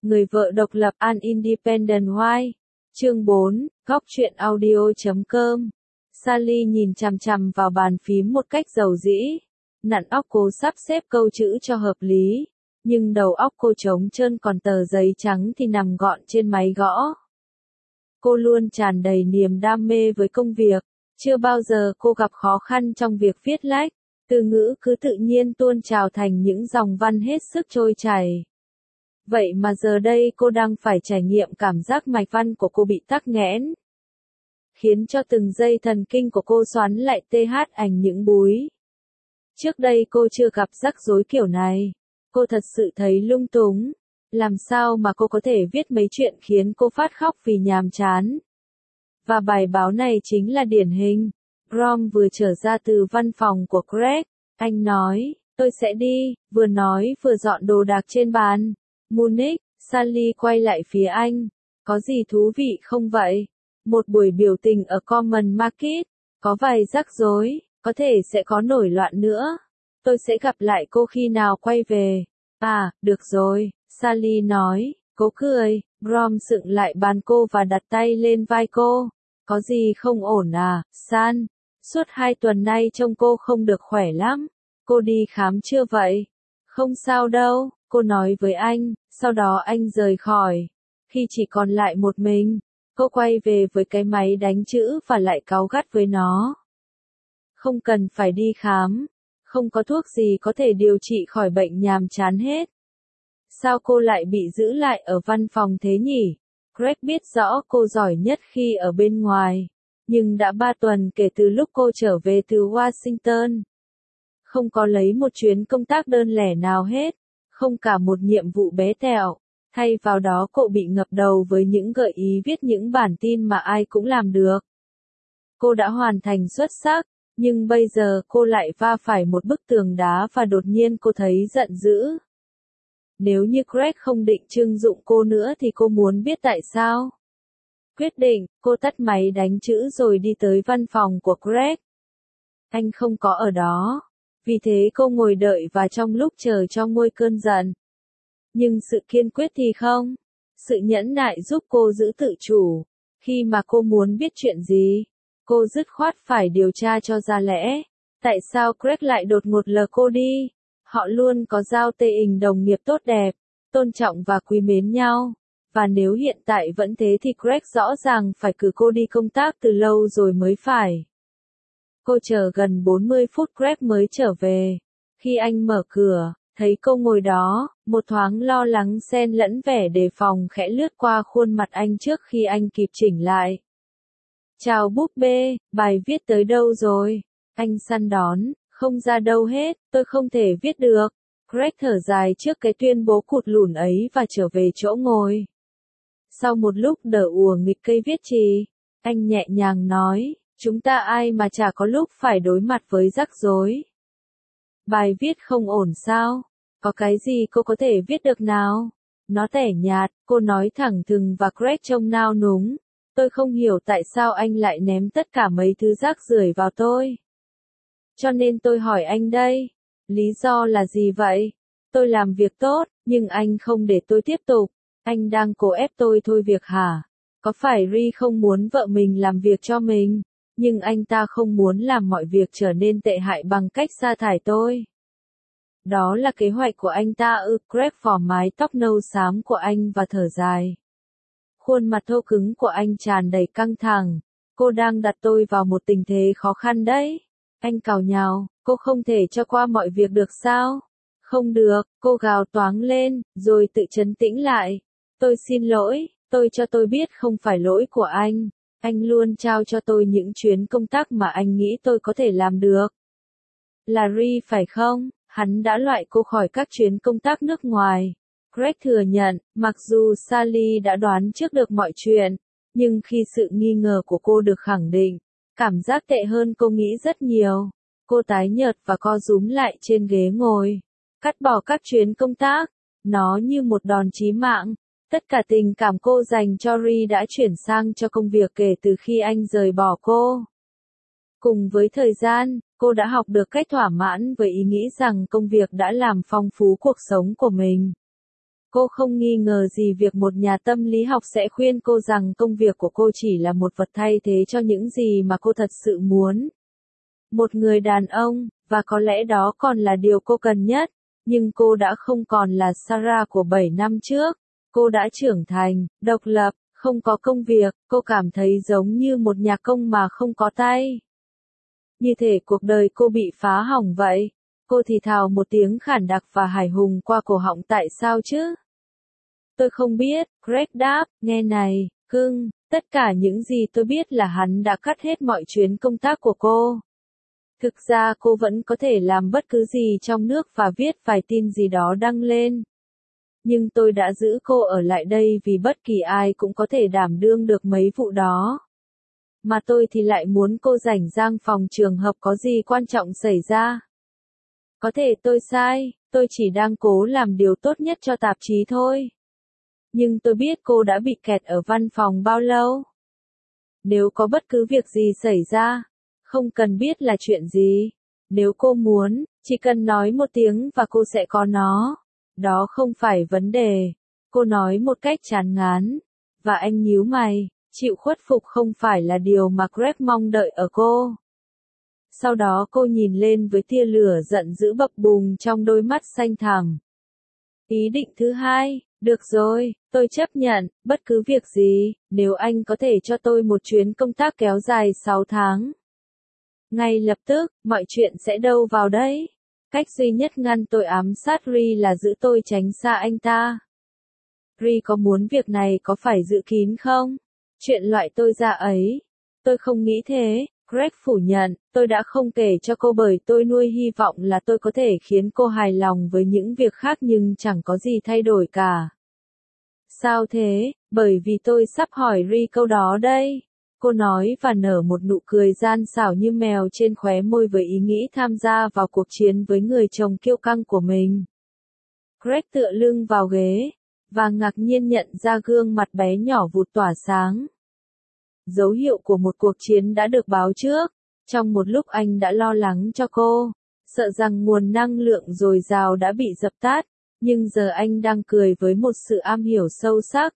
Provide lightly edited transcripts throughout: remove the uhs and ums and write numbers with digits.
Người vợ độc lập An Independent Wife. Chương 4, góc truyện audio.com. Sally nhìn chằm chằm vào bàn phím một cách dầu dĩ. Nặn óc cô sắp xếp câu chữ cho hợp lý. Nhưng đầu óc cô trống trơn, còn tờ giấy trắng thì nằm gọn trên máy gõ. Cô luôn tràn đầy niềm đam mê với công việc. Chưa bao giờ cô gặp khó khăn trong việc viết lách. Từ ngữ cứ tự nhiên tuôn trào thành những dòng văn hết sức trôi chảy. Vậy mà giờ đây cô đang phải trải nghiệm cảm giác mạch văn của cô bị tắc nghẽn, khiến cho từng dây thần kinh của cô xoắn lại ảnh những búi. Trước đây cô chưa gặp rắc rối kiểu này. Cô thật sự thấy lung túng. Làm sao mà cô có thể viết mấy chuyện khiến cô phát khóc vì nhàm chán. Và bài báo này chính là điển hình. Brom vừa trở ra từ văn phòng của Greg. Anh nói, tôi sẽ đi, vừa nói vừa dọn đồ đạc trên bàn. Munich, Sally quay lại phía anh. Có gì thú vị không vậy? Một buổi biểu tình ở Common Market. Có vài rắc rối, có thể sẽ có nổi loạn nữa. Tôi sẽ gặp lại cô khi nào quay về. À, được rồi, Sally nói. Cô cười. Brom dựng lại bàn cô và đặt tay lên vai cô. Có gì không ổn à, San? Suốt 2 tuần nay trông cô không được khỏe lắm. Cô đi khám chưa vậy? Không sao đâu, cô nói với anh. Sau đó anh rời khỏi. Khi chỉ còn lại một mình, cô quay về với cái máy đánh chữ và lại cáu gắt với nó. Không cần phải đi khám. Không có thuốc gì có thể điều trị khỏi bệnh nhàm chán hết. Sao cô lại bị giữ lại ở văn phòng thế nhỉ? Greg biết rõ cô giỏi nhất khi ở bên ngoài. Nhưng đã 3 tuần kể từ lúc cô trở về từ Washington. Không có lấy một chuyến công tác đơn lẻ nào hết. Không cả một nhiệm vụ bé tẹo. Thay vào đó cô bị ngập đầu với những gợi ý viết những bản tin mà ai cũng làm được. Cô đã hoàn thành xuất sắc. Nhưng bây giờ cô lại va phải một bức tường đá và đột nhiên cô thấy giận dữ. Nếu như Greg không định trưng dụng cô nữa thì cô muốn biết tại sao. Quyết định, cô tắt máy đánh chữ rồi đi tới văn phòng của Greg. Anh không có ở đó. Vì thế cô ngồi đợi và trong lúc chờ cho nguôi cơn giận. Nhưng sự kiên quyết thì không. Sự nhẫn nại giúp cô giữ tự chủ. Khi mà cô muốn biết chuyện gì, cô dứt khoát phải điều tra cho ra lẽ. Tại sao Greg lại đột ngột lờ cô đi? Họ luôn có giao tình đồng nghiệp tốt đẹp, tôn trọng và quý mến nhau. Và nếu hiện tại vẫn thế thì Greg rõ ràng phải cử cô đi công tác từ lâu rồi mới phải. Cô chờ gần 40 phút Greg mới trở về. Khi anh mở cửa, thấy cô ngồi đó, một thoáng lo lắng xen lẫn vẻ đề phòng khẽ lướt qua khuôn mặt anh trước khi anh kịp chỉnh lại. Chào búp bê, bài viết tới đâu rồi? Anh săn đón, không ra đâu hết, tôi không thể viết được. Greg thở dài trước cái tuyên bố cụt lủn ấy và trở về chỗ ngồi. Sau một lúc đờ ùa nghịch cây viết chì, anh nhẹ nhàng nói, chúng ta ai mà chả có lúc phải đối mặt với rắc rối. Bài viết không ổn sao? Có cái gì cô có thể viết được nào? Nó tẻ nhạt, cô nói thẳng thừng và Greg trông nao núng. Tôi không hiểu tại sao anh lại ném tất cả mấy thứ rác rưởi vào tôi. Cho nên tôi hỏi anh đây. Lý do là gì vậy? Tôi làm việc tốt, nhưng anh không để tôi tiếp tục. Anh đang cố ép tôi thôi việc hả? Có phải Ri không muốn vợ mình làm việc cho mình? Nhưng anh ta không muốn làm mọi việc trở nên tệ hại bằng cách sa thải tôi. Đó là kế hoạch của anh ta ư? Greg phỏ mái tóc nâu xám của anh và thở dài. Khuôn mặt thô cứng của anh tràn đầy căng thẳng. Cô đang đặt tôi vào một tình thế khó khăn đấy. Anh càu nhàu, cô không thể cho qua mọi việc được sao? Không được, cô gào toáng lên, rồi tự trấn tĩnh lại. Tôi xin lỗi, tôi biết không phải lỗi của anh. Anh luôn trao cho tôi những chuyến công tác mà anh nghĩ tôi có thể làm được. Là Ri phải không? Hắn đã loại cô khỏi các chuyến công tác nước ngoài. Greg thừa nhận, mặc dù Sally đã đoán trước được mọi chuyện, nhưng khi sự nghi ngờ của cô được khẳng định, cảm giác tệ hơn cô nghĩ rất nhiều. Cô tái nhợt và co rúm lại trên ghế ngồi. Cắt bỏ các chuyến công tác, nó như một đòn chí mạng. Tất cả tình cảm cô dành cho Ri đã chuyển sang cho công việc kể từ khi anh rời bỏ cô. Cùng với thời gian, cô đã học được cách thỏa mãn với ý nghĩ rằng công việc đã làm phong phú cuộc sống của mình. Cô không nghi ngờ gì việc một nhà tâm lý học sẽ khuyên cô rằng công việc của cô chỉ là một vật thay thế cho những gì mà cô thật sự muốn. Một người đàn ông, và có lẽ đó còn là điều cô cần nhất, nhưng cô đã không còn là Sarah của 7 năm trước. Cô đã trưởng thành, độc lập, không có công việc, cô cảm thấy giống như một nhạc công mà không có tay. Như thể cuộc đời cô bị phá hỏng vậy. Cô thì thào một tiếng khản đặc và hài hùng qua cổ họng tại sao chứ? Tôi không biết, Greg đáp, nghe này, cưng, tất cả những gì tôi biết là hắn đã cắt hết mọi chuyến công tác của cô. Thực ra cô vẫn có thể làm bất cứ gì trong nước và viết vài tin gì đó đăng lên. Nhưng tôi đã giữ cô ở lại đây vì bất kỳ ai cũng có thể đảm đương được mấy vụ đó. Mà tôi thì lại muốn cô rảnh rang phòng trường hợp có gì quan trọng xảy ra. Có thể tôi sai, tôi chỉ đang cố làm điều tốt nhất cho tạp chí thôi. Nhưng tôi biết cô đã bị kẹt ở văn phòng bao lâu. Nếu có bất cứ việc gì xảy ra, không cần biết là chuyện gì. Nếu cô muốn, chỉ cần nói một tiếng và cô sẽ có nó. Đó không phải vấn đề. Cô nói một cách chán ngán. Và anh nhíu mày, chịu khuất phục không phải là điều mà Greg mong đợi ở cô. Sau đó cô nhìn lên với tia lửa giận dữ bập bùng trong đôi mắt xanh thẳm. Ý định thứ hai, được rồi, tôi chấp nhận, bất cứ việc gì, nếu anh có thể cho tôi một chuyến công tác kéo dài 6 tháng. Ngay lập tức, mọi chuyện sẽ đâu vào đấy. Cách duy nhất ngăn tôi ám sát Ri là giữ tôi tránh xa anh ta. Ri có muốn việc này có phải giữ kín không? Chuyện loại tôi ra ấy. Tôi không nghĩ thế, Greg phủ nhận, tôi đã không kể cho cô bởi tôi nuôi hy vọng là tôi có thể khiến cô hài lòng với những việc khác nhưng chẳng có gì thay đổi cả. Sao thế? Bởi vì tôi sắp hỏi Ri câu đó đây. Cô nói và nở một nụ cười gian xảo như mèo trên khóe môi với ý nghĩ tham gia vào cuộc chiến với người chồng kiêu căng của mình. Greg tựa lưng vào ghế, và ngạc nhiên nhận ra gương mặt bé nhỏ vụt tỏa sáng. Dấu hiệu của một cuộc chiến đã được báo trước. Trong một lúc anh đã lo lắng cho cô, sợ rằng nguồn năng lượng dồi dào đã bị dập tắt, nhưng giờ anh đang cười với một sự am hiểu sâu sắc.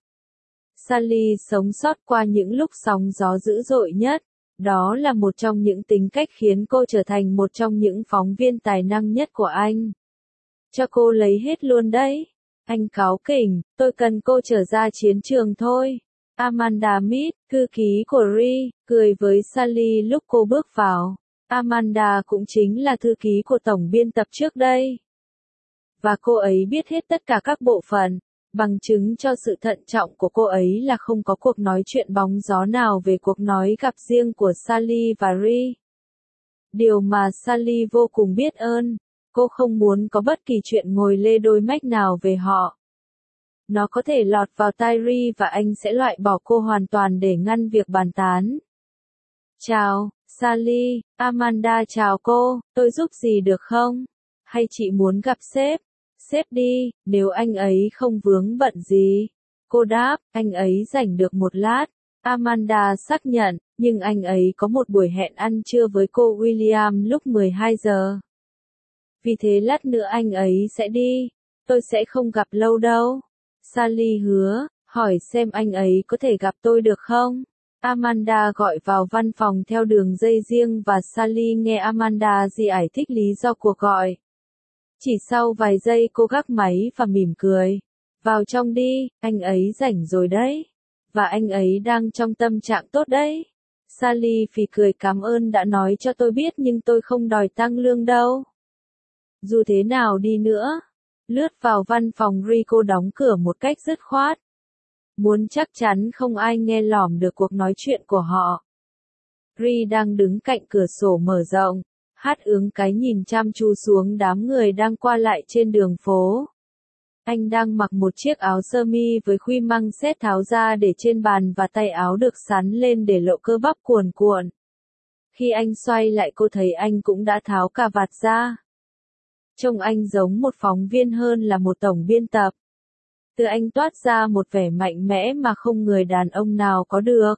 Sally sống sót qua những lúc sóng gió dữ dội nhất. Đó là một trong những tính cách khiến cô trở thành một trong những phóng viên tài năng nhất của anh. Cho cô lấy hết luôn đấy. Anh cáu kỉnh, tôi cần cô trở ra chiến trường thôi. Amanda Mead, thư ký của Ri, cười với Sally lúc cô bước vào. Amanda cũng chính là thư ký của tổng biên tập trước đây. Và cô ấy biết hết tất cả các bộ phận. Bằng chứng cho sự thận trọng của cô ấy là không có cuộc nói chuyện bóng gió nào về cuộc nói gặp riêng của Sally và Ri. Điều mà Sally vô cùng biết ơn, cô không muốn có bất kỳ chuyện ngồi lê đôi mách nào về họ. Nó có thể lọt vào tai Ri và anh sẽ loại bỏ cô hoàn toàn để ngăn việc bàn tán. Chào, Sally, Amanda chào cô, tôi giúp gì được không? Hay chị muốn gặp sếp? Sếp đi, nếu anh ấy không vướng bận gì. Cô đáp, anh ấy rảnh được một lát. Amanda xác nhận, nhưng anh ấy có một buổi hẹn ăn trưa với cô William lúc 12 giờ. Vì thế lát nữa anh ấy sẽ đi. Tôi sẽ không gặp lâu đâu. Sally hứa, hỏi xem anh ấy có thể gặp tôi được không? Amanda gọi vào văn phòng theo đường dây riêng và Sally nghe Amanda giải thích lý do cuộc gọi. Chỉ sau vài giây cô gác máy và mỉm cười. Vào trong đi, anh ấy rảnh rồi đấy. Và anh ấy đang trong tâm trạng tốt đấy. Sally phì cười cảm ơn đã nói cho tôi biết nhưng tôi không đòi tăng lương đâu. Dù thế nào đi nữa. Lướt vào văn phòng Rico đóng cửa một cách dứt khoát. Muốn chắc chắn không ai nghe lỏm được cuộc nói chuyện của họ. Ri đang đứng cạnh cửa sổ mở rộng. Hát ướng cái nhìn chăm chú xuống đám người đang qua lại trên đường phố. Anh đang mặc một chiếc áo sơ mi với khuy măng xét tháo ra để trên bàn và tay áo được sắn lên để lộ cơ bắp cuồn cuộn. Khi anh xoay lại cô thấy anh cũng đã tháo cà vạt ra. Trông anh giống một phóng viên hơn là một tổng biên tập. Từ anh toát ra một vẻ mạnh mẽ mà không người đàn ông nào có được.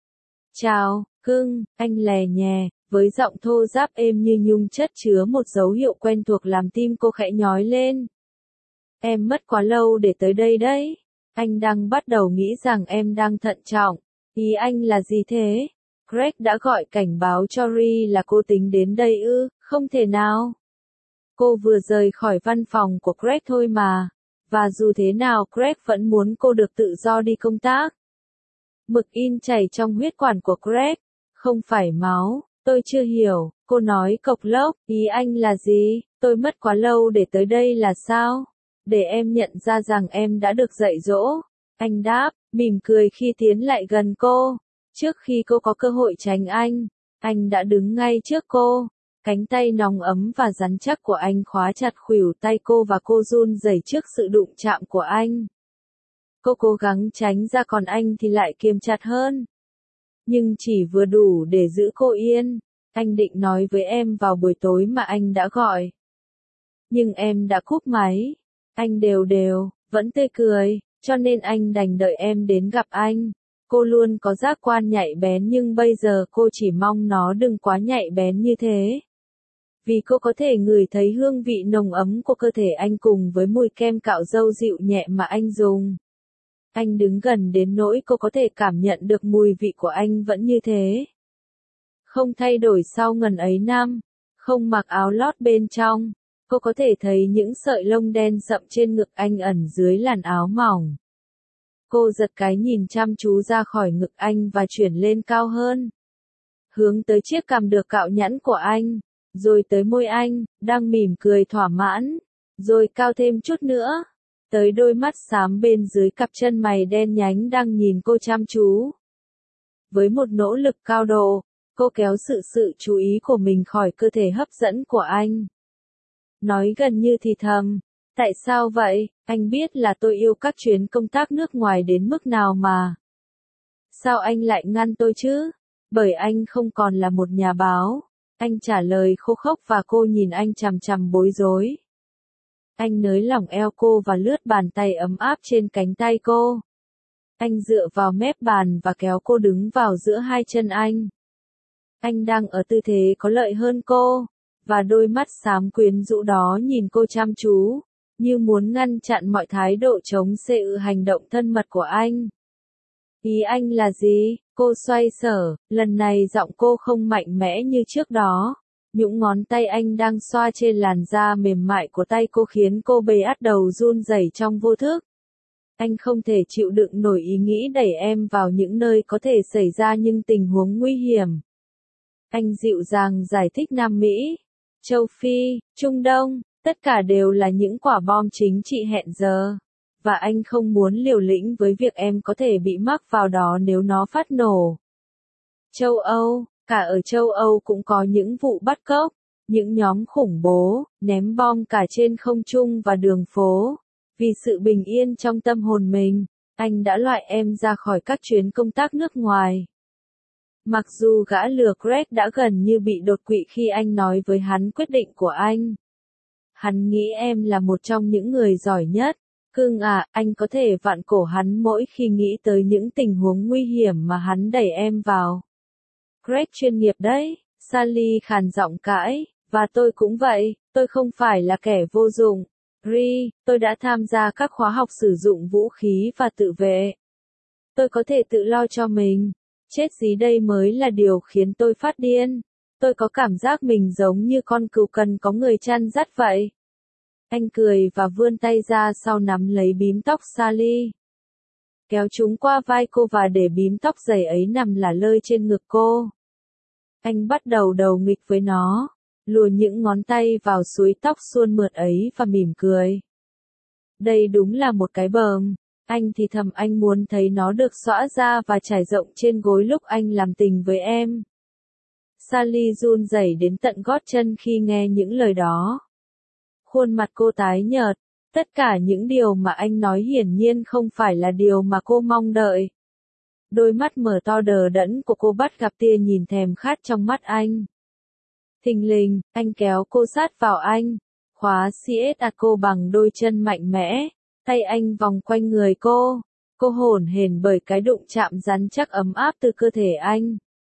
Chào, cưng, anh lè nhè, với giọng thô ráp êm như nhung chất chứa một dấu hiệu quen thuộc làm tim cô khẽ nhói lên. Em mất quá lâu để tới đây đấy. Anh đang bắt đầu nghĩ rằng em đang thận trọng. Ý anh là gì thế? Greg đã gọi cảnh báo cho Ri là cô tính đến đây ư? Không thể nào. Cô vừa rời khỏi văn phòng của Greg thôi mà. Và dù thế nào Greg vẫn muốn cô được tự do đi công tác. Mực in chảy trong huyết quản của Greg. Không phải máu. Tôi chưa hiểu. Cô nói cộc lốc. Ý anh là gì? Tôi mất quá lâu để tới đây là sao? Để em nhận ra rằng em đã được dạy dỗ. Anh đáp, mỉm cười khi tiến lại gần cô. Trước khi cô có cơ hội tránh anh đã đứng ngay trước cô. Cánh tay nóng ấm và rắn chắc của anh khóa chặt khuỷu tay cô và cô run rẩy trước sự đụng chạm của anh. Cô cố gắng tránh ra còn anh thì lại kiềm chặt hơn. Nhưng chỉ vừa đủ để giữ cô yên. Anh định nói với em vào buổi tối mà anh đã gọi. Nhưng em đã cúp máy. Anh đều, vẫn tươi cười, cho nên anh đành đợi em đến gặp anh. Cô luôn có giác quan nhạy bén nhưng bây giờ cô chỉ mong nó đừng quá nhạy bén như thế. Vì cô có thể ngửi thấy hương vị nồng ấm của cơ thể anh cùng với mùi kem cạo râu dịu nhẹ mà anh dùng. Anh đứng gần đến nỗi cô có thể cảm nhận được mùi vị của anh vẫn như thế. Không thay đổi sau ngần ấy năm, không mặc áo lót bên trong. Cô có thể thấy những sợi lông đen sậm trên ngực anh ẩn dưới làn áo mỏng. Cô giật cái nhìn chăm chú ra khỏi ngực anh và chuyển lên cao hơn. Hướng tới chiếc cằm được cạo nhẵn của anh, rồi tới môi anh, đang mỉm cười thỏa mãn, rồi cao thêm chút nữa, tới đôi mắt xám bên dưới cặp chân mày đen nhánh đang nhìn cô chăm chú. Với một nỗ lực cao độ, cô kéo sự chú ý của mình khỏi cơ thể hấp dẫn của anh. Nói gần như thì thầm, tại sao vậy, anh biết là tôi yêu các chuyến công tác nước ngoài đến mức nào mà. Sao anh lại ngăn tôi chứ? Bởi anh không còn là một nhà báo. Anh trả lời khô khốc và cô nhìn anh chằm chằm bối rối. Anh nới lỏng eo cô và lướt bàn tay ấm áp trên cánh tay cô. Anh dựa vào mép bàn và kéo cô đứng vào giữa hai chân anh. Anh đang ở tư thế có lợi hơn cô. Và đôi mắt xám quyến rũ đó nhìn cô chăm chú, như muốn ngăn chặn mọi thái độ chống cự hành động thân mật của anh. Ý anh là gì? Cô xoay sở, lần này giọng cô không mạnh mẽ như trước đó. Những ngón tay anh đang xoa trên làn da mềm mại của tay cô khiến cô bắt đầu run rẩy trong vô thức. Anh không thể chịu đựng nổi ý nghĩ đẩy em vào những nơi có thể xảy ra những tình huống nguy hiểm. Anh dịu dàng giải thích Nam Mỹ, Châu Phi, Trung Đông, tất cả đều là những quả bom chính trị hẹn giờ. Và anh không muốn liều lĩnh với việc em có thể bị mắc vào đó nếu nó phát nổ. Châu Âu, cả ở châu Âu cũng có những vụ bắt cóc, những nhóm khủng bố, ném bom cả trên không trung và đường phố. Vì sự bình yên trong tâm hồn mình, anh đã loại em ra khỏi các chuyến công tác nước ngoài. Mặc dù gã lừa Greg đã gần như bị đột quỵ khi anh nói với hắn quyết định của anh. Hắn nghĩ em là một trong những người giỏi nhất. Cưng à, anh có thể vặn cổ hắn mỗi khi nghĩ tới những tình huống nguy hiểm mà hắn đẩy em vào. Greg chuyên nghiệp đấy, Sally khàn giọng cãi, và tôi cũng vậy, tôi không phải là kẻ vô dụng. Ri, tôi đã tham gia các khóa học sử dụng vũ khí và tự vệ. Tôi có thể tự lo cho mình. Chết gì đây mới là điều khiến tôi phát điên. Tôi có cảm giác mình giống như con cừu cần có người chăn dắt vậy. Anh cười và vươn tay ra sau nắm lấy bím tóc Sally. Kéo chúng qua vai cô và để bím tóc dày ấy nằm lả lơi trên ngực cô. Anh bắt đầu đầu nghịch với nó, lùa những ngón tay vào suối tóc suôn mượt ấy và mỉm cười. Đây đúng là một cái bờm. Anh thì thầm anh muốn thấy nó được xõa ra và trải rộng trên gối lúc anh làm tình với em. Sally run rẩy đến tận gót chân khi nghe những lời đó. Khuôn mặt cô tái nhợt, tất cả những điều mà anh nói hiển nhiên không phải là điều mà cô mong đợi. Đôi mắt mở to đờ đẫn của cô bắt gặp tia nhìn thèm khát trong mắt anh. Thình lình, anh kéo cô sát vào anh, khóa siết cô bằng đôi chân mạnh mẽ, tay anh vòng quanh người cô. Cô hổn hển bởi cái đụng chạm rắn chắc ấm áp từ cơ thể anh.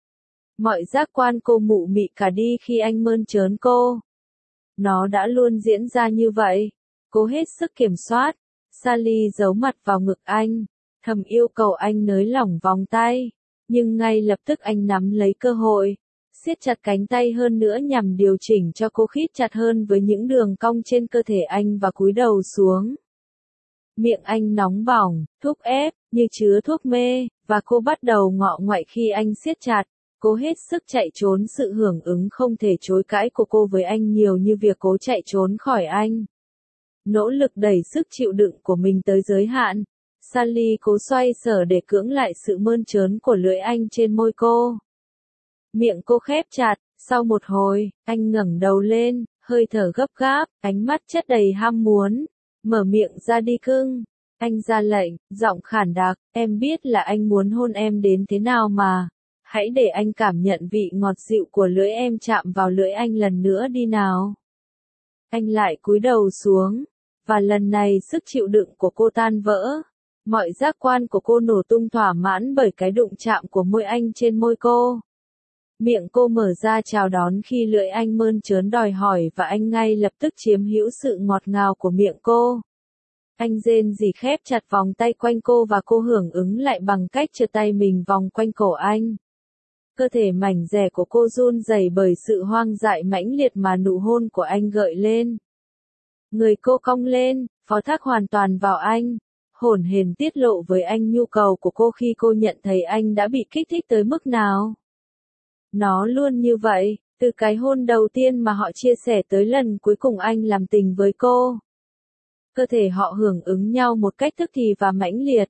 Mọi giác quan cô mụ mị cả đi khi anh mơn trớn cô. Nó đã luôn diễn ra như vậy. cố hết sức kiểm soát. Sally giấu mặt vào ngực anh, thầm yêu cầu anh nới lỏng vòng tay, nhưng ngay lập tức anh nắm lấy cơ hội, siết chặt cánh tay hơn nữa nhằm điều chỉnh cho cô khít chặt hơn với những đường cong trên cơ thể anh và cúi đầu xuống. Miệng anh nóng bỏng, thúc ép, như chứa thuốc mê, và cô bắt đầu ngọ ngoại khi anh siết chặt. Cố hết sức chạy trốn sự hưởng ứng không thể chối cãi của cô với anh nhiều như việc cố chạy trốn khỏi anh. Nỗ lực đẩy sức chịu đựng của mình tới giới hạn, Sally cố xoay sở để cưỡng lại sự mơn trớn của lưỡi anh trên môi cô. Miệng cô khép chặt, sau một hồi, anh ngẩng đầu lên, hơi thở gấp gáp, ánh mắt chất đầy ham muốn. Mở miệng ra đi cưng. Anh ra lệnh, giọng khản đặc, em biết là anh muốn hôn em đến thế nào mà. Hãy để anh cảm nhận vị ngọt dịu của lưỡi em chạm vào lưỡi anh lần nữa đi nào. Anh lại cúi đầu xuống, và lần này sức chịu đựng của cô tan vỡ. Mọi giác quan của cô nổ tung thỏa mãn bởi cái đụng chạm của môi anh trên môi cô. Miệng cô mở ra chào đón khi lưỡi anh mơn trớn đòi hỏi và anh ngay lập tức chiếm hữu sự ngọt ngào của miệng cô. Anh rên rỉ khép chặt vòng tay quanh cô và cô hưởng ứng lại bằng cách trượt tay mình vòng quanh cổ anh. Cơ thể mảnh dẻ của cô run rẩy bởi sự hoang dại mãnh liệt mà nụ hôn của anh gợi lên. Người cô cong lên, phó thác hoàn toàn vào anh, hổn hển tiết lộ với anh nhu cầu của cô khi cô nhận thấy anh đã bị kích thích tới mức nào. Nó luôn như vậy, từ cái hôn đầu tiên mà họ chia sẻ tới lần cuối cùng anh làm tình với cô. Cơ thể họ hưởng ứng nhau một cách tức thì và mãnh liệt.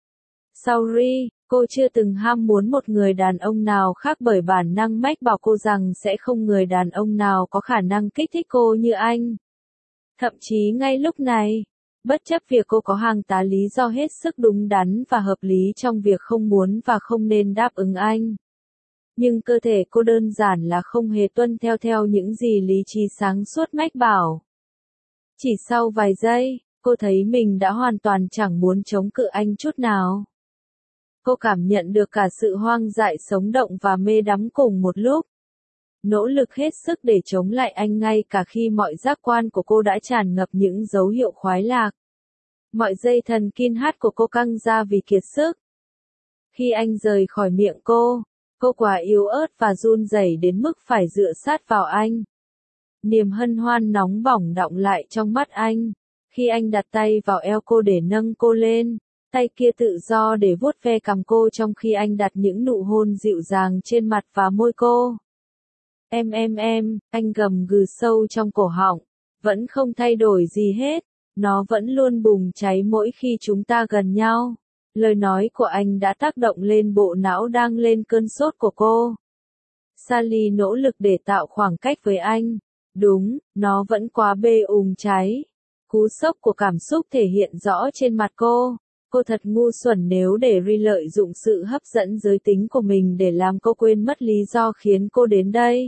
Sorry, cô chưa từng ham muốn một người đàn ông nào khác bởi bản năng mách bảo cô rằng sẽ không người đàn ông nào có khả năng kích thích cô như anh. Thậm chí ngay lúc này, bất chấp việc cô có hàng tá lý do hết sức đúng đắn và hợp lý trong việc không muốn và không nên đáp ứng anh. Nhưng cơ thể cô đơn giản là không hề tuân theo những gì lý trí sáng suốt mách bảo. Chỉ sau vài giây, cô thấy mình đã hoàn toàn chẳng muốn chống cự anh chút nào. Cô cảm nhận được cả sự hoang dại sống động và mê đắm cùng một lúc. Nỗ lực hết sức để chống lại anh ngay cả khi mọi giác quan của cô đã tràn ngập những dấu hiệu khoái lạc. Mọi dây thần kinh hát của cô căng ra vì kiệt sức. Khi anh rời khỏi miệng cô quá yếu ớt và run rẩy đến mức phải dựa sát vào anh. Niềm hân hoan nóng bỏng đọng lại trong mắt anh. Khi anh đặt tay vào eo cô để nâng cô lên, tay kia tự do để vuốt ve cằm cô trong khi anh đặt những nụ hôn dịu dàng trên mặt và môi cô. Em, anh gầm gừ sâu trong cổ họng, vẫn không thay đổi gì hết, nó vẫn luôn bùng cháy mỗi khi chúng ta gần nhau. Lời nói của anh đã tác động lên bộ não đang lên cơn sốt của cô. Sally nỗ lực để tạo khoảng cách với anh. Đúng, nó vẫn quá cháy. Cú sốc của cảm xúc thể hiện rõ trên mặt cô. Cô thật ngu xuẩn nếu để Ri lợi dụng sự hấp dẫn giới tính của mình để làm cô quên mất lý do khiến cô đến đây.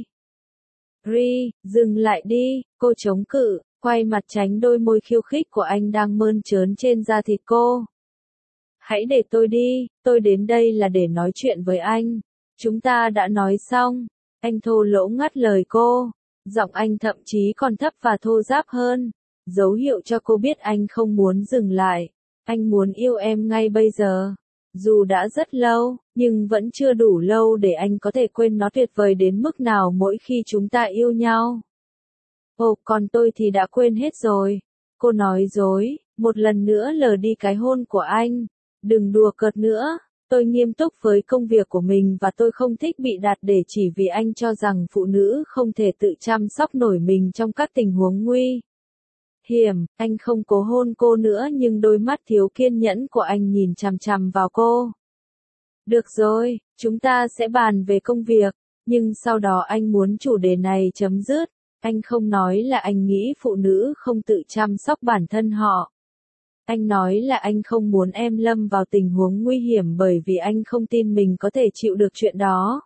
Ri, dừng lại đi, cô chống cự, quay mặt tránh đôi môi khiêu khích của anh đang mơn trớn trên da thịt cô. Hãy để tôi đi, tôi đến đây là để nói chuyện với anh. Chúng ta đã nói xong. Anh thô lỗ ngắt lời cô. Giọng anh thậm chí còn thấp và thô ráp hơn. Dấu hiệu cho cô biết anh không muốn dừng lại. Anh muốn yêu em ngay bây giờ. Dù đã rất lâu, nhưng vẫn chưa đủ lâu để anh có thể quên nó tuyệt vời đến mức nào mỗi khi chúng ta yêu nhau. Ồ, còn tôi thì đã quên hết rồi. Cô nói dối, một lần nữa lờ đi cái hôn của anh. Đừng đùa cợt nữa, tôi nghiêm túc với công việc của mình và tôi không thích bị đặt để chỉ vì anh cho rằng phụ nữ không thể tự chăm sóc nổi mình trong các tình huống nguy hiểm. Anh không cố hôn cô nữa nhưng đôi mắt thiếu kiên nhẫn của anh nhìn chằm chằm vào cô. Được rồi, chúng ta sẽ bàn về công việc, nhưng sau đó anh muốn chủ đề này chấm dứt. Anh không nói là anh nghĩ phụ nữ không tự chăm sóc bản thân họ. Anh nói là anh không muốn em lâm vào tình huống nguy hiểm bởi vì anh không tin mình có thể chịu được chuyện đó.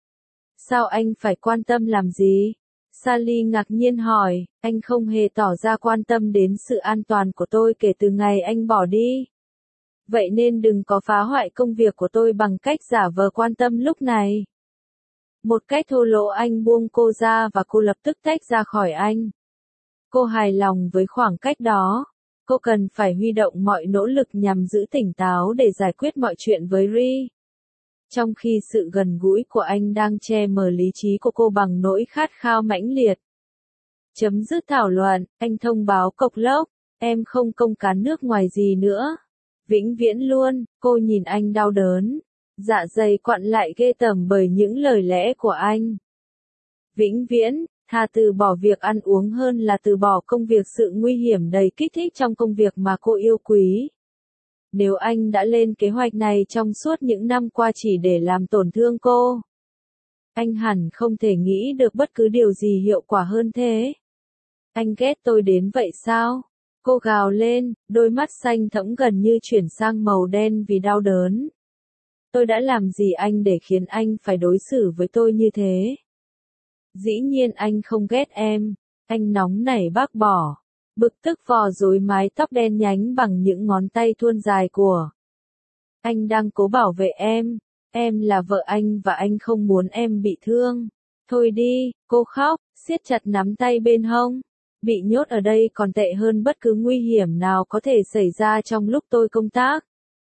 Sao anh phải quan tâm làm gì? Sally ngạc nhiên hỏi, anh không hề tỏ ra quan tâm đến sự an toàn của tôi kể từ ngày anh bỏ đi. Vậy nên đừng có phá hoại công việc của tôi bằng cách giả vờ quan tâm lúc này. Một cách thô lỗ anh buông cô ra và cô lập tức tách ra khỏi anh. Cô hài lòng với khoảng cách đó. Cô cần phải huy động mọi nỗ lực nhằm giữ tỉnh táo để giải quyết mọi chuyện với Ri. Trong khi sự gần gũi của anh đang che mờ lý trí của cô bằng nỗi khát khao mãnh liệt. Chấm dứt thảo luận, anh thông báo cộc lốc, em không công cán nước ngoài gì nữa. Vĩnh viễn luôn, cô nhìn anh đau đớn. Dạ dày quặn lại ghê tởm bởi những lời lẽ của anh. Vĩnh viễn, thà từ bỏ việc ăn uống hơn là từ bỏ công việc, sự nguy hiểm đầy kích thích trong công việc mà cô yêu quý. Nếu anh đã lên kế hoạch này trong suốt những năm qua chỉ để làm tổn thương cô, anh hẳn không thể nghĩ được bất cứ điều gì hiệu quả hơn thế. Anh ghét tôi đến vậy sao? Cô gào lên, đôi mắt xanh thẫm gần như chuyển sang màu đen vì đau đớn. Tôi đã làm gì anh để khiến anh phải đối xử với tôi như thế? Dĩ nhiên anh không ghét em. Anh nóng nảy bác bỏ. Bực tức vò rối mái tóc đen nhánh bằng những ngón tay thuôn dài của. Anh đang cố bảo vệ em. Em là vợ anh và anh không muốn em bị thương. Thôi đi, cô khóc, siết chặt nắm tay bên hông. Bị nhốt ở đây còn tệ hơn bất cứ nguy hiểm nào có thể xảy ra trong lúc tôi công tác.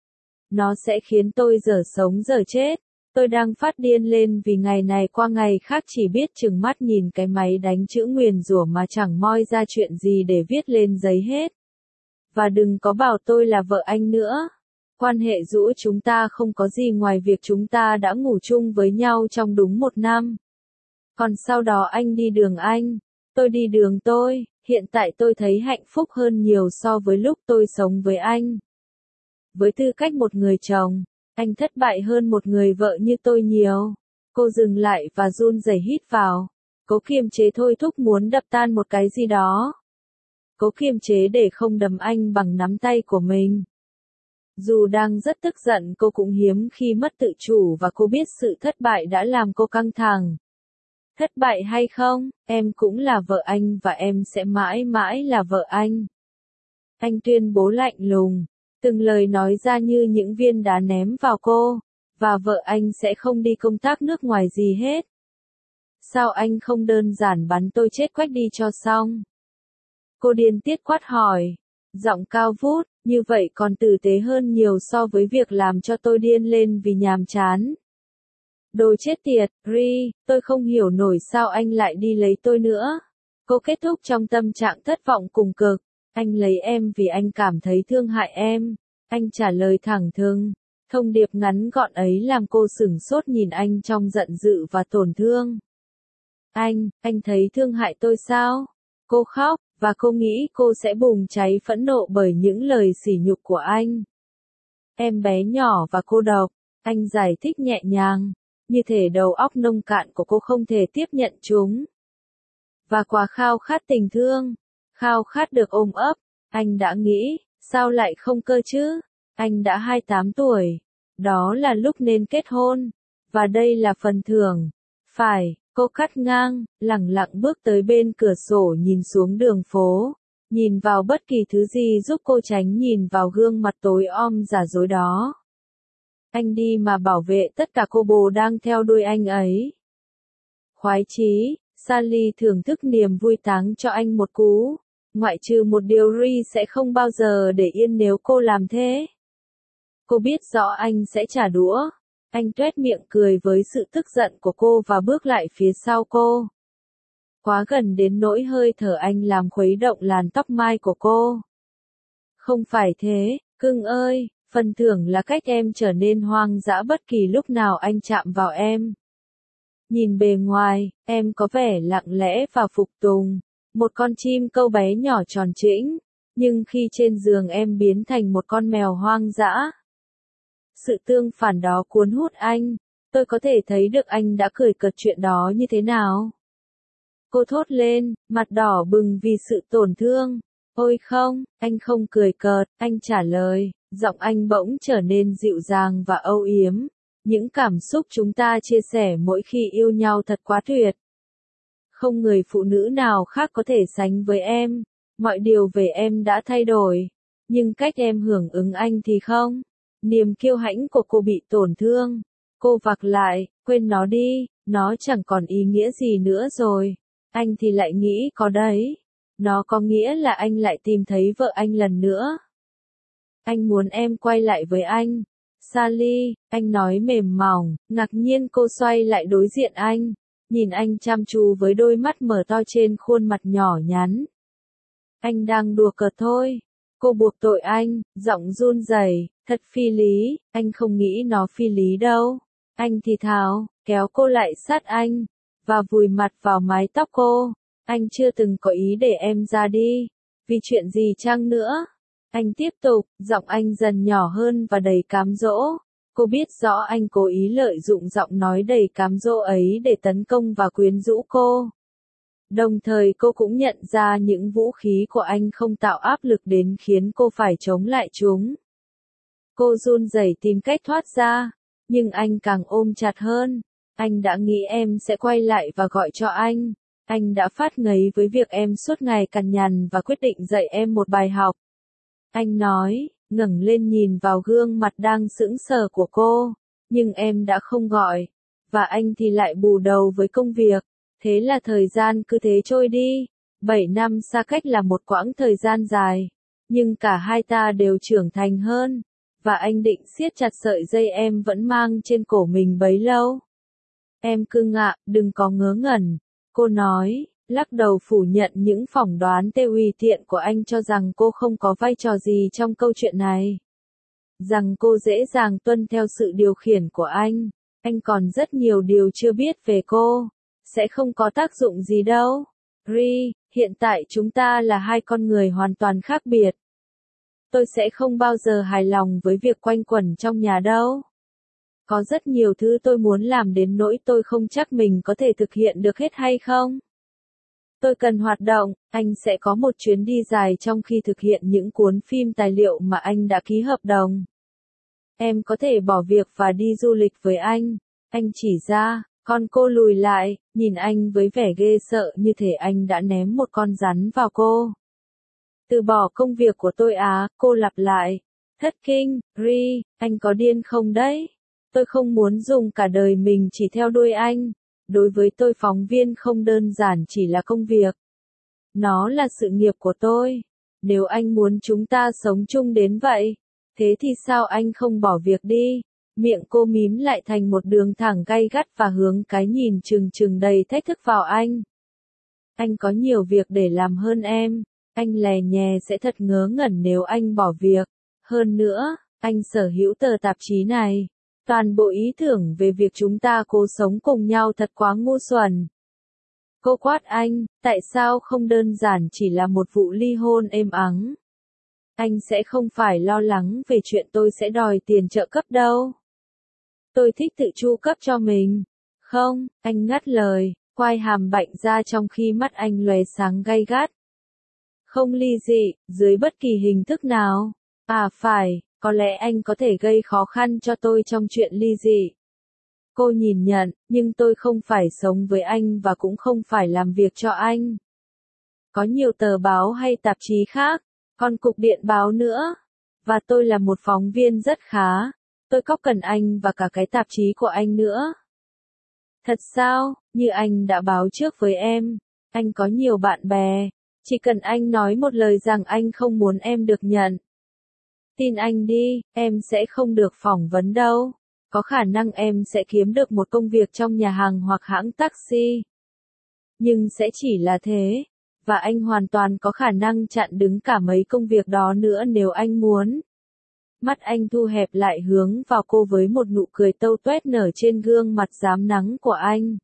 Nó sẽ khiến tôi dở sống dở chết. Tôi đang phát điên lên vì ngày này qua ngày khác chỉ biết trừng mắt nhìn cái máy đánh chữ nguyền rủa mà chẳng moi ra chuyện gì để viết lên giấy hết. Và đừng có bảo tôi là vợ anh nữa. Quan hệ giữa chúng ta không có gì ngoài việc chúng ta đã ngủ chung với nhau trong đúng 1 năm. Còn sau đó anh đi đường anh, tôi đi đường tôi, hiện tại tôi thấy hạnh phúc hơn nhiều so với lúc tôi sống với anh. Với tư cách một người chồng, anh thất bại hơn một người vợ như tôi nhiều. Cô dừng lại và run rẩy hít vào. Cố kiềm chế thôi thúc muốn đập tan một cái gì đó. Cố kiềm chế để không đấm anh bằng nắm tay của mình. Dù đang rất tức giận, cô cũng hiếm khi mất tự chủ và cô biết sự thất bại đã làm cô căng thẳng. Thất bại hay không, em cũng là vợ anh và em sẽ mãi mãi là vợ anh. Anh tuyên bố lạnh lùng. Từng lời nói ra như những viên đá ném vào cô, và vợ anh sẽ không đi công tác nước ngoài gì hết. Sao anh không đơn giản bắn tôi chết quách đi cho xong? Cô điên tiết quát hỏi, giọng cao vút, như vậy còn tử tế hơn nhiều so với việc làm cho tôi điên lên vì nhàm chán. Đồ chết tiệt, Ri, tôi không hiểu nổi sao anh lại đi lấy tôi nữa. Cô kết thúc trong tâm trạng thất vọng cùng cực. Anh lấy em vì anh cảm thấy thương hại em. Anh trả lời thẳng thừng. Thông điệp ngắn gọn ấy làm cô sửng sốt nhìn anh trong giận dữ và tổn thương. Anh thấy thương hại tôi sao? Cô khóc, và cô nghĩ cô sẽ bùng cháy phẫn nộ bởi những lời sỉ nhục của anh. Em bé nhỏ và cô độc, anh giải thích nhẹ nhàng, như thể đầu óc nông cạn của cô không thể tiếp nhận chúng. Và quá khao khát tình thương, khao khát được ôm ấp, anh đã nghĩ, sao lại không cơ chứ? Anh đã 28 tuổi, đó là lúc nên kết hôn, và đây là phần thưởng. Phải, cô cắt ngang, lẳng lặng bước tới bên cửa sổ nhìn xuống đường phố, nhìn vào bất kỳ thứ gì giúp cô tránh nhìn vào gương mặt tối om giả dối đó. Anh đi mà bảo vệ tất cả cô bồ đang theo đuôi anh ấy. Khoái chí, Sally thưởng thức niềm vui táng cho anh một cú. Ngoại trừ một điều, Ri sẽ không bao giờ để yên nếu cô làm thế. Cô biết rõ anh sẽ trả đũa. Anh tuét miệng cười với sự tức giận của cô và bước lại phía sau cô. Quá gần đến nỗi hơi thở anh làm khuấy động làn tóc mai của cô. Không phải thế, cưng ơi, phần thưởng là cách em trở nên hoang dã bất kỳ lúc nào anh chạm vào em. Nhìn bề ngoài, em có vẻ lặng lẽ và phục tùng, một con chim câu bé nhỏ tròn trĩnh, nhưng khi trên giường em biến thành một con mèo hoang dã. Sự tương phản đó cuốn hút anh, tôi có thể thấy được anh đã cười cợt chuyện đó như thế nào. Cô thốt lên, mặt đỏ bừng vì sự tổn thương. Ôi không, anh không cười cợt, anh trả lời, giọng anh bỗng trở nên dịu dàng và âu yếm. Những cảm xúc chúng ta chia sẻ mỗi khi yêu nhau thật quá tuyệt. Không người phụ nữ nào khác có thể sánh với em. Mọi điều về em đã thay đổi, nhưng cách em hưởng ứng anh thì không. Niềm kiêu hãnh của cô bị tổn thương. Cô vặc lại, quên nó đi, nó chẳng còn ý nghĩa gì nữa rồi. Anh thì lại nghĩ có đấy. Nó có nghĩa là anh lại tìm thấy vợ anh lần nữa. Anh muốn em quay lại với anh. Sally, anh nói mềm mỏng, ngạc nhiên cô xoay lại đối diện anh, nhìn anh chăm chú với đôi mắt mở to trên khuôn mặt nhỏ nhắn. Anh đang đùa cợt thôi. Cô buộc tội anh, giọng run rẩy, thật phi lý, anh không nghĩ nó phi lý đâu. Anh thì thào, kéo cô lại sát anh, và vùi mặt vào mái tóc cô. Anh chưa từng có ý để em ra đi. Vì chuyện gì chăng nữa? Anh tiếp tục, giọng anh dần nhỏ hơn và đầy cám dỗ. Cô biết rõ anh cố ý lợi dụng giọng nói đầy cám dỗ ấy để tấn công và quyến rũ cô. Đồng thời cô cũng nhận ra những vũ khí của anh không tạo áp lực đến khiến cô phải chống lại chúng. Cô run rẩy tìm cách thoát ra, nhưng anh càng ôm chặt hơn. Anh đã nghĩ em sẽ quay lại và gọi cho anh. Anh đã phát ngấy với việc em suốt ngày cằn nhằn và quyết định dạy em một bài học. Anh nói, ngẩng lên nhìn vào gương mặt đang sững sờ của cô. Nhưng em đã không gọi. Và anh thì lại bù đầu với công việc. Thế là thời gian cứ thế trôi đi. 7 năm xa cách là một quãng thời gian dài. Nhưng cả hai ta đều trưởng thành hơn. Và anh định siết chặt sợi dây em vẫn mang trên cổ mình bấy lâu. Em cưng ạ, đừng có ngớ ngẩn. Cô nói, lắc đầu phủ nhận những phỏng đoán tùy tiện của anh cho rằng cô không có vai trò gì trong câu chuyện này. Rằng cô dễ dàng tuân theo sự điều khiển của anh. Anh còn rất nhiều điều chưa biết về cô. Sẽ không có tác dụng gì đâu. Ri, hiện tại chúng ta là hai con người hoàn toàn khác biệt. Tôi sẽ không bao giờ hài lòng với việc quanh quẩn trong nhà đâu. Có rất nhiều thứ tôi muốn làm đến nỗi tôi không chắc mình có thể thực hiện được hết hay không. Tôi cần hoạt động, anh sẽ có một chuyến đi dài trong khi thực hiện những cuốn phim tài liệu mà anh đã ký hợp đồng. Em có thể bỏ việc và đi du lịch với anh chỉ ra, con cô lùi lại, nhìn anh với vẻ ghê sợ như thể anh đã ném một con rắn vào cô. Từ bỏ công việc của tôi à, cô lặp lại. Thất kinh, Ri, anh có điên không đấy? Tôi không muốn dùng cả đời mình chỉ theo đuôi anh. Đối với tôi phóng viên không đơn giản chỉ là công việc. Nó là sự nghiệp của tôi. Nếu anh muốn chúng ta sống chung đến vậy, thế thì sao anh không bỏ việc đi? Miệng cô mím lại thành một đường thẳng gay gắt và hướng cái nhìn trừng trừng đầy thách thức vào anh. Anh có nhiều việc để làm hơn em. Anh lè nhè sẽ thật ngớ ngẩn nếu anh bỏ việc. Hơn nữa, anh sở hữu tờ tạp chí này. Toàn bộ ý tưởng về việc chúng ta cố sống cùng nhau thật quá ngu xuẩn. Cô quát anh, tại sao không đơn giản chỉ là một vụ ly hôn êm ắng? Anh sẽ không phải lo lắng về chuyện tôi sẽ đòi tiền trợ cấp đâu. Tôi thích tự chu cấp cho mình. Không, anh ngắt lời, quai hàm bạnh ra trong khi mắt anh lóe sáng gay gắt. Không ly dị, dưới bất kỳ hình thức nào. À phải, có lẽ anh có thể gây khó khăn cho tôi trong chuyện ly dị. Cô nhìn nhận, nhưng tôi không phải sống với anh và cũng không phải làm việc cho anh. Có nhiều tờ báo hay tạp chí khác, còn cục điện báo nữa. Và tôi là một phóng viên rất khá. Tôi có cần anh và cả cái tạp chí của anh nữa. Thật sao, như anh đã báo trước với em, anh có nhiều bạn bè. Chỉ cần anh nói một lời rằng anh không muốn em được nhận. Tin anh đi, em sẽ không được phỏng vấn đâu. Có khả năng em sẽ kiếm được một công việc trong nhà hàng hoặc hãng taxi. Nhưng sẽ chỉ là thế. Và anh hoàn toàn có khả năng chặn đứng cả mấy công việc đó nữa nếu anh muốn. Mắt anh thu hẹp lại hướng vào cô với một nụ cười tâu tuét nở trên gương mặt rám nắng của anh.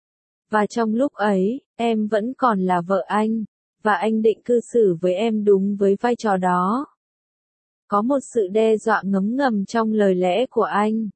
Và trong lúc ấy, em vẫn còn là vợ anh. Và anh định cư xử với em đúng với vai trò đó. Có một sự đe dọa ngấm ngầm trong lời lẽ của anh.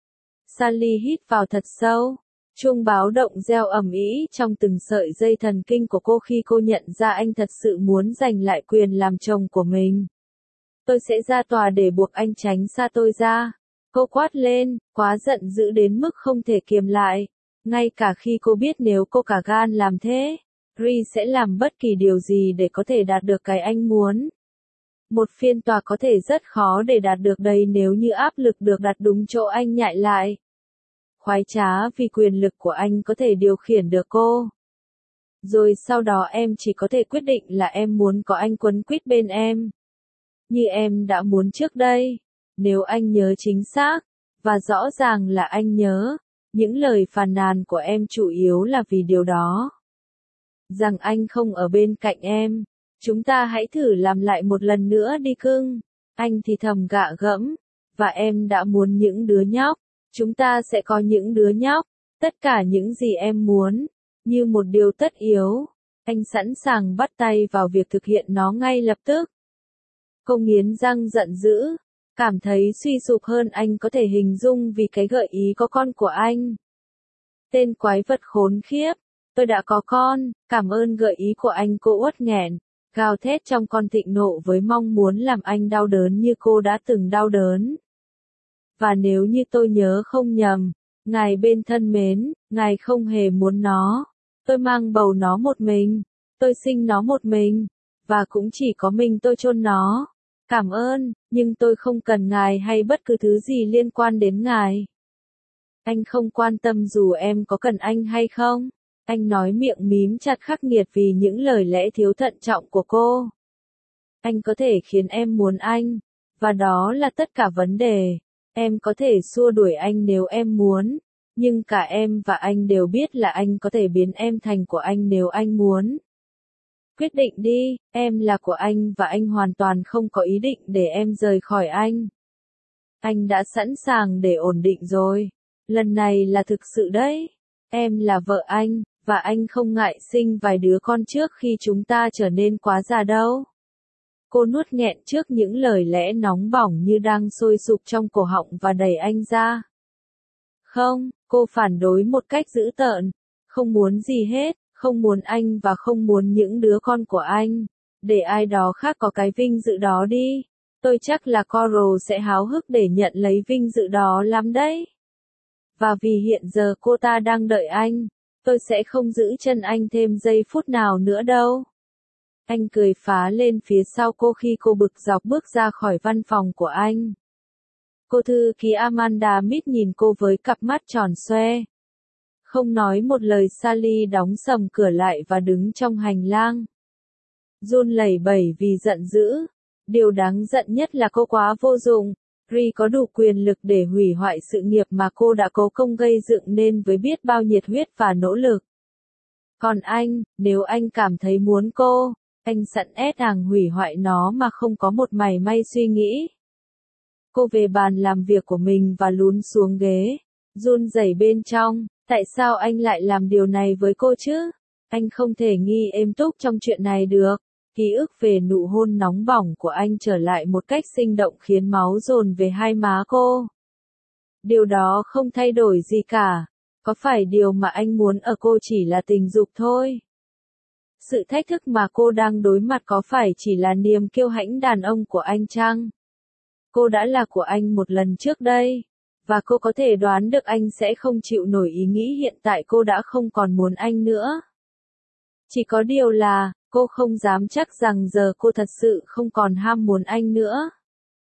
Sally hít vào thật sâu. Chuông báo động reo ầm ĩ trong từng sợi dây thần kinh của cô khi cô nhận ra anh thật sự muốn giành lại quyền làm chồng của mình. Tôi sẽ ra tòa để buộc anh tránh xa tôi ra. Cô quát lên, quá giận dữ đến mức không thể kiềm lại. Ngay cả khi cô biết nếu cô cả gan làm thế, Ri sẽ làm bất kỳ điều gì để có thể đạt được cái anh muốn. Một phiên tòa có thể rất khó để đạt được đây nếu như áp lực được đặt đúng chỗ anh nhại lại. Khoái trá vì quyền lực của anh có thể điều khiển được cô. Rồi sau đó em chỉ có thể quyết định là em muốn có anh quấn quýt bên em. Như em đã muốn trước đây. Nếu anh nhớ chính xác, và rõ ràng là anh nhớ, những lời phàn nàn của em chủ yếu là vì điều đó. Rằng anh không ở bên cạnh em. Chúng ta hãy thử làm lại một lần nữa đi cưng. Anh thì thầm gạ gẫm. Và em đã muốn những đứa nhóc. Chúng ta sẽ có những đứa nhóc. Tất cả những gì em muốn. Như một điều tất yếu. Anh sẵn sàng bắt tay vào việc thực hiện nó ngay lập tức. Cô nghiến răng giận dữ. Cảm thấy suy sụp hơn anh có thể hình dung vì cái gợi ý có con của anh. Tên quái vật khốn khiếp. Tôi đã có con, cảm ơn gợi ý của anh, cô uất nghẹn, gào thét trong con thịnh nộ với mong muốn làm anh đau đớn như cô đã từng đau đớn. Và nếu như tôi nhớ không nhầm, ngài bên thân mến, ngài không hề muốn nó. Tôi mang bầu nó một mình, tôi sinh nó một mình, và cũng chỉ có mình tôi chôn nó. Cảm ơn, nhưng tôi không cần ngài hay bất cứ thứ gì liên quan đến ngài. Anh không quan tâm dù em có cần anh hay không. Anh nói miệng mím chặt khắc nghiệt vì những lời lẽ thiếu thận trọng của cô. Anh có thể khiến em muốn anh, và đó là tất cả vấn đề. Em có thể xua đuổi anh nếu em muốn, nhưng cả em và anh đều biết là anh có thể biến em thành của anh nếu anh muốn. Quyết định đi, em là của anh và anh hoàn toàn không có ý định để em rời khỏi anh. Anh đã sẵn sàng để ổn định rồi. Lần này là thực sự đấy. Em là vợ anh, và anh không ngại sinh vài đứa con trước khi chúng ta trở nên quá già đâu. Cô nuốt nghẹn trước những lời lẽ nóng bỏng như đang sôi sục trong cổ họng và đẩy anh ra. Không, cô phản đối một cách dữ tợn. Không muốn gì hết, không muốn anh và không muốn những đứa con của anh. Để ai đó khác có cái vinh dự đó đi. Tôi chắc là Coral sẽ háo hức để nhận lấy vinh dự đó lắm đấy. Và vì hiện giờ cô ta đang đợi anh, tôi sẽ không giữ chân anh thêm giây phút nào nữa đâu. Anh cười phá lên phía sau cô khi cô bực dọc bước ra khỏi văn phòng của anh. Cô thư ký Amanda Mead nhìn cô với cặp mắt tròn xoe. Không nói một lời, Sally đóng sầm cửa lại và đứng trong hành lang. Run lẩy bẩy vì giận dữ. Điều đáng giận nhất là cô quá vô dụng. Ri có đủ quyền lực để hủy hoại sự nghiệp mà cô đã cố công gây dựng nên với biết bao nhiệt huyết và nỗ lực. Còn anh, nếu anh cảm thấy muốn cô, anh sẵn sàng hủy hoại nó mà không có một mảy may suy nghĩ. Cô về bàn làm việc của mình và lún xuống ghế, run rẩy bên trong. Tại sao anh lại làm điều này với cô chứ? Anh không thể nghi êm túc trong chuyện này được. Ký ức về nụ hôn nóng bỏng của anh trở lại một cách sinh động khiến máu dồn về hai má cô. Điều đó không thay đổi gì cả. Có phải điều mà anh muốn ở cô chỉ là tình dục thôi? Sự thách thức mà cô đang đối mặt có phải chỉ là niềm kiêu hãnh đàn ông của anh chăng? Cô đã là của anh một lần trước đây. Và cô có thể đoán được anh sẽ không chịu nổi ý nghĩ hiện tại cô đã không còn muốn anh nữa. Chỉ có điều là, cô không dám chắc rằng giờ cô thật sự không còn ham muốn anh nữa.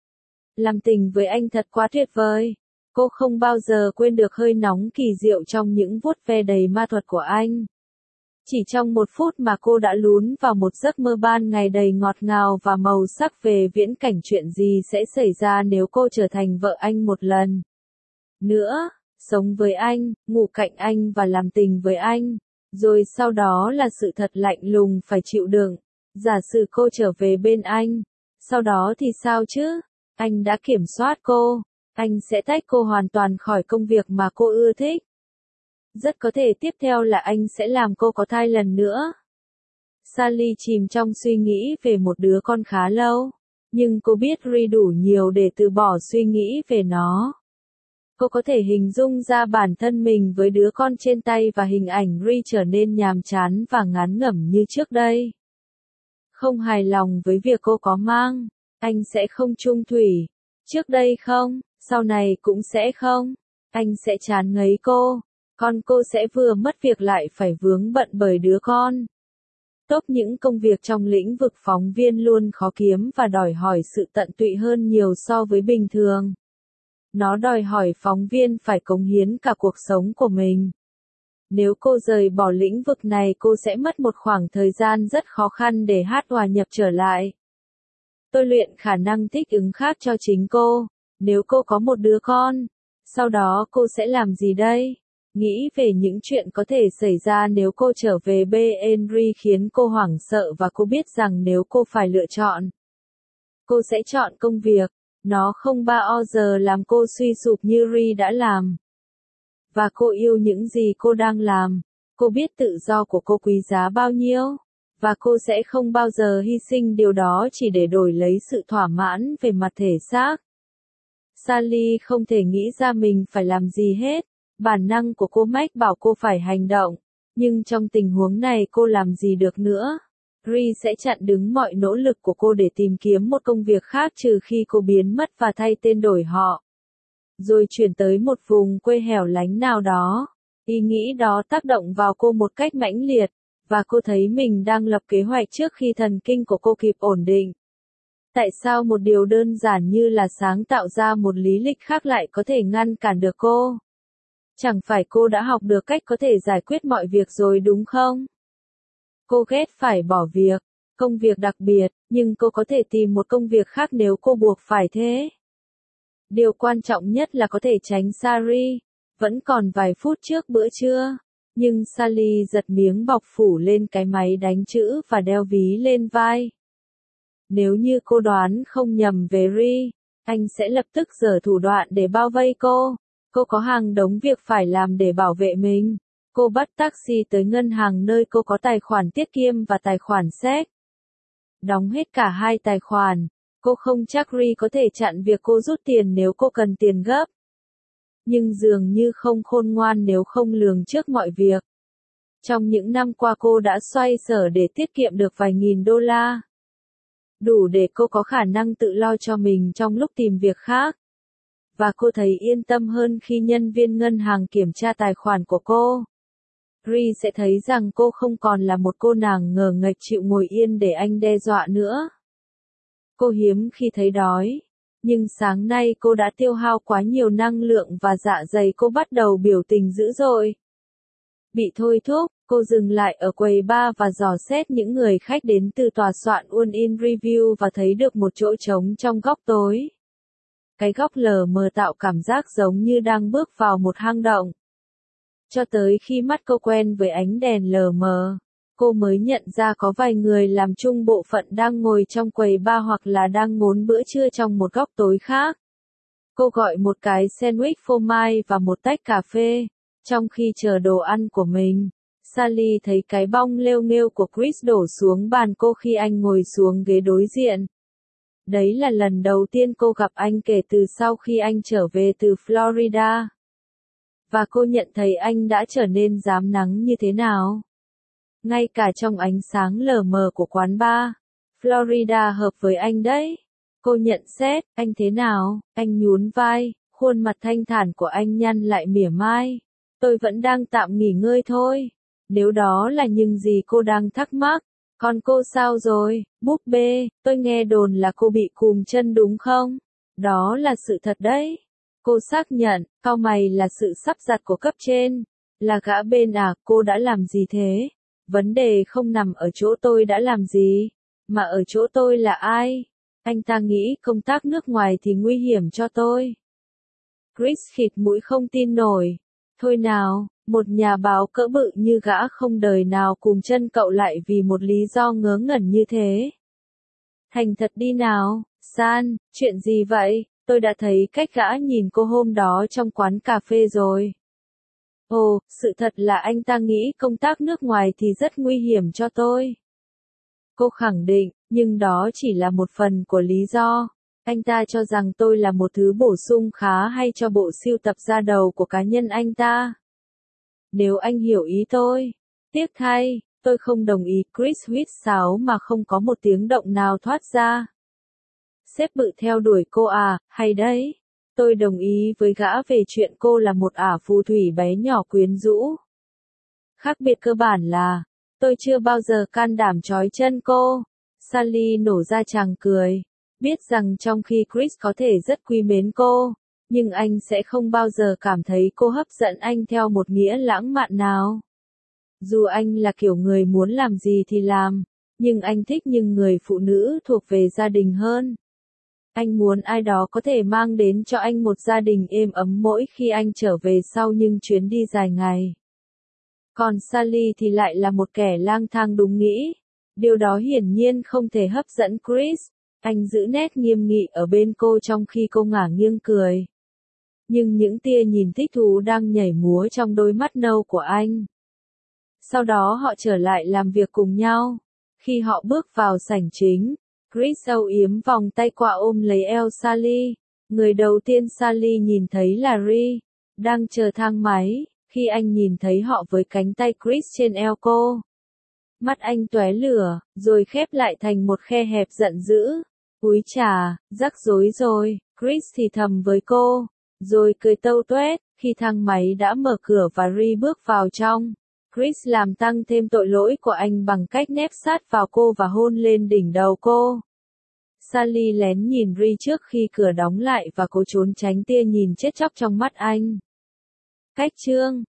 Làm tình với anh thật quá tuyệt vời. Cô không bao giờ quên được hơi nóng kỳ diệu trong những vuốt ve đầy ma thuật của anh. Chỉ trong một phút mà cô đã lún vào một giấc mơ ban ngày đầy ngọt ngào và màu sắc về viễn cảnh chuyện gì sẽ xảy ra nếu cô trở thành vợ anh một lần nữa, sống với anh, ngủ cạnh anh và làm tình với anh. Rồi sau đó là sự thật lạnh lùng phải chịu đựng. Giả sử cô trở về bên anh, sau đó thì sao chứ? Anh đã kiểm soát cô. Anh sẽ tách cô hoàn toàn khỏi công việc mà cô ưa thích. Rất có thể tiếp theo là anh sẽ làm cô có thai lần nữa. Sally chìm trong suy nghĩ về một đứa con khá lâu. Nhưng cô biết Ri đủ nhiều để từ bỏ suy nghĩ về nó. Cô có thể hình dung ra bản thân mình với đứa con trên tay và hình ảnh Ri trở nên nhàm chán và ngán ngẩm như trước đây. Không hài lòng với việc cô có mang, anh sẽ không chung thủy. Trước đây không, sau này cũng sẽ không. Anh sẽ chán ngấy cô. Con cô sẽ vừa mất việc lại phải vướng bận bởi đứa con. Top những công việc trong lĩnh vực phóng viên luôn khó kiếm và đòi hỏi sự tận tụy hơn nhiều so với bình thường. Nó đòi hỏi phóng viên phải cống hiến cả cuộc sống của mình. Nếu cô rời bỏ lĩnh vực này cô sẽ mất một khoảng thời gian rất khó khăn để hòa nhập trở lại. Tôi luyện khả năng thích ứng khác cho chính cô. Nếu cô có một đứa con, sau đó cô sẽ làm gì đây? Nghĩ về những chuyện có thể xảy ra nếu cô trở về Henry khiến cô hoảng sợ và cô biết rằng nếu cô phải lựa chọn, cô sẽ chọn công việc. Nó không bao giờ làm cô suy sụp như Ri đã làm. Và cô yêu những gì cô đang làm. Cô biết tự do của cô quý giá bao nhiêu. Và cô sẽ không bao giờ hy sinh điều đó chỉ để đổi lấy sự thỏa mãn về mặt thể xác. Sally không thể nghĩ ra mình phải làm gì hết. Bản năng của cô mách bảo cô phải hành động. Nhưng trong tình huống này cô làm gì được nữa. Ri sẽ chặn đứng mọi nỗ lực của cô để tìm kiếm một công việc khác trừ khi cô biến mất và thay tên đổi họ. Rồi chuyển tới một vùng quê hẻo lánh nào đó. Ý nghĩ đó tác động vào cô một cách mãnh liệt, và cô thấy mình đang lập kế hoạch trước khi thần kinh của cô kịp ổn định. Tại sao một điều đơn giản như là sáng tạo ra một lý lịch khác lại có thể ngăn cản được cô? Chẳng phải cô đã học được cách có thể giải quyết mọi việc rồi đúng không? Cô ghét phải bỏ việc, công việc đặc biệt, nhưng cô có thể tìm một công việc khác nếu cô buộc phải thế. Điều quan trọng nhất là có thể tránh Sari. Vẫn còn vài phút trước bữa trưa, nhưng Sally giật miếng bọc phủ lên cái máy đánh chữ và đeo ví lên vai. Nếu như cô đoán không nhầm về Ri, anh sẽ lập tức giở thủ đoạn để bao vây cô. Cô có hàng đống việc phải làm để bảo vệ mình. Cô bắt taxi tới ngân hàng nơi cô có tài khoản tiết kiệm và tài khoản séc. Đóng hết cả hai tài khoản. Cô không chắc Ri có thể chặn việc cô rút tiền nếu cô cần tiền gấp. Nhưng dường như không khôn ngoan nếu không lường trước mọi việc. Trong những năm qua cô đã xoay sở để tiết kiệm được vài nghìn đô la. Đủ để cô có khả năng tự lo cho mình trong lúc tìm việc khác. Và cô thấy yên tâm hơn khi nhân viên ngân hàng kiểm tra tài khoản của cô. Ri sẽ thấy rằng cô không còn là một cô nàng ngờ nghệch chịu ngồi yên để anh đe dọa nữa. Cô hiếm khi thấy đói. Nhưng sáng nay cô đã tiêu hao quá nhiều năng lượng và dạ dày cô bắt đầu biểu tình dữ dội. Bị thôi thúc, cô dừng lại ở quầy bar và dò xét những người khách đến từ tòa soạn One in Review và thấy được một chỗ trống trong góc tối. Cái góc lờ mờ tạo cảm giác giống như đang bước vào một hang động. Cho tới khi mắt cô quen với ánh đèn lờ mờ, cô mới nhận ra có vài người làm chung bộ phận đang ngồi trong quầy bar hoặc là đang ngốn bữa trưa trong một góc tối khác. Cô gọi một cái sandwich phô mai và một tách cà phê. Trong khi chờ đồ ăn của mình, Sally thấy cái bong lêu nghêu của Chris đổ xuống bàn cô khi anh ngồi xuống ghế đối diện. Đấy là lần đầu tiên cô gặp anh kể từ sau khi anh trở về từ Florida. Và cô nhận thấy anh đã trở nên rám nắng như thế nào. Ngay cả trong ánh sáng lờ mờ của quán bar, Florida hợp với anh đấy. Cô nhận xét, anh thế nào? Anh nhún vai, khuôn mặt thanh thản của anh nhăn lại mỉa mai. Tôi vẫn đang tạm nghỉ ngơi thôi. Nếu đó là những gì cô đang thắc mắc. Còn cô sao rồi, búp bê, tôi nghe đồn là cô bị cùm chân đúng không? Đó là sự thật đấy. Cô xác nhận, cau mày là sự sắp đặt của cấp trên. Là gã bên à, cô đã làm gì thế? Vấn đề không nằm ở chỗ tôi đã làm gì, mà ở chỗ tôi là ai. Anh ta nghĩ công tác nước ngoài thì nguy hiểm cho tôi. Chris khịt mũi không tin nổi. Thôi nào, một nhà báo cỡ bự như gã không đời nào cùm chân cậu lại vì một lý do ngớ ngẩn như thế. Thành thật đi nào, San, chuyện gì vậy? Tôi đã thấy cách gã nhìn cô hôm đó trong quán cà phê rồi. Ồ, sự thật là anh ta nghĩ công tác nước ngoài thì rất nguy hiểm cho tôi. Cô khẳng định, nhưng đó chỉ là một phần của lý do. Anh ta cho rằng tôi là một thứ bổ sung khá hay cho bộ sưu tập da đầu của cá nhân anh ta. Nếu anh hiểu ý tôi. Tiếc thay, tôi không đồng ý. Chris huýt sáo mà không có một tiếng động nào thoát ra. Sếp bự theo đuổi cô à, hay đấy. Tôi đồng ý với gã về chuyện cô là một ả phù thủy bé nhỏ quyến rũ. Khác biệt cơ bản là, tôi chưa bao giờ can đảm trói chân cô. Sally nổ ra tràng cười. Biết rằng trong khi Chris có thể rất quý mến cô, Nhưng anh sẽ không bao giờ cảm thấy cô hấp dẫn anh theo một nghĩa lãng mạn nào. Dù anh là kiểu người muốn làm gì thì làm, nhưng anh thích những người phụ nữ thuộc về gia đình hơn. Anh muốn ai đó có thể mang đến cho anh một gia đình êm ấm mỗi khi anh trở về sau những chuyến đi dài ngày. Còn Sally thì lại là một kẻ lang thang đúng nghĩ. Điều đó hiển nhiên không thể hấp dẫn Chris. Anh giữ nét nghiêm nghị ở bên cô trong khi cô ngả nghiêng cười. Nhưng những tia nhìn thích thú đang nhảy múa trong đôi mắt nâu của anh. Sau đó họ trở lại làm việc cùng nhau. Khi họ bước vào sảnh chính, Chris âu yếm vòng tay qua ôm lấy eo Sally. Người đầu tiên Sally nhìn thấy là Ri, đang chờ thang máy, khi anh nhìn thấy họ với cánh tay Chris trên eo cô. Mắt anh tóe lửa, rồi khép lại thành một khe hẹp giận dữ. Úi chà, rắc rối rồi, Chris thì thầm với cô, rồi cười tâu tuét, khi thang máy đã mở cửa và Ri bước vào trong. Chris làm tăng thêm tội lỗi của anh bằng cách nép sát vào cô và hôn lên đỉnh đầu cô. Sally lén nhìn Ri trước khi cửa đóng lại và cố trốn tránh tia nhìn chết chóc trong mắt anh. Cách chương